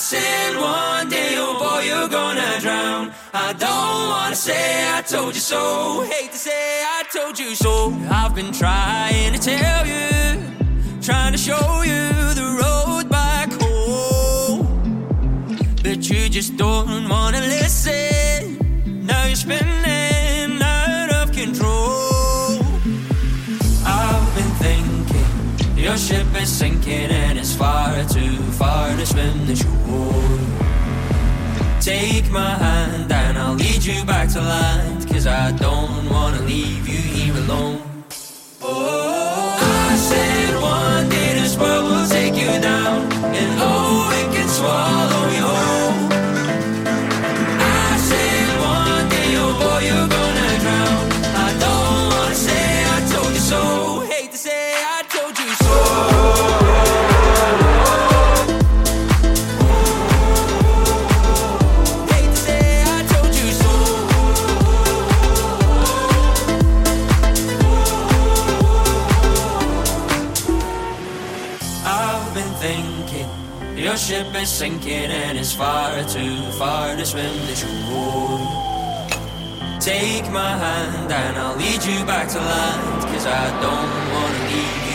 said one day, oh boy, you're gonna drown. I don't wanna say I told you so. Hate to say I told you so. I've been trying to tell you, trying to show you the road back home, but you just don't wanna listen. Now you're spinning out of control. I've been thinking your ship is sinking and it's far too far to swim the shore. Take my hand and I'll lead you back to land, 'cause I don't wanna leave you here alone. Oh, I said one day this world will take you down, and oh, it can swallow you whole. I said one day, oh boy, you're gonna drown. I don't wanna say I told you so. Hate to say I told you so. Your ship is sinking and it's far too far to swim the shore. Take my hand and I'll lead you back to land, 'cause I don't wanna leave you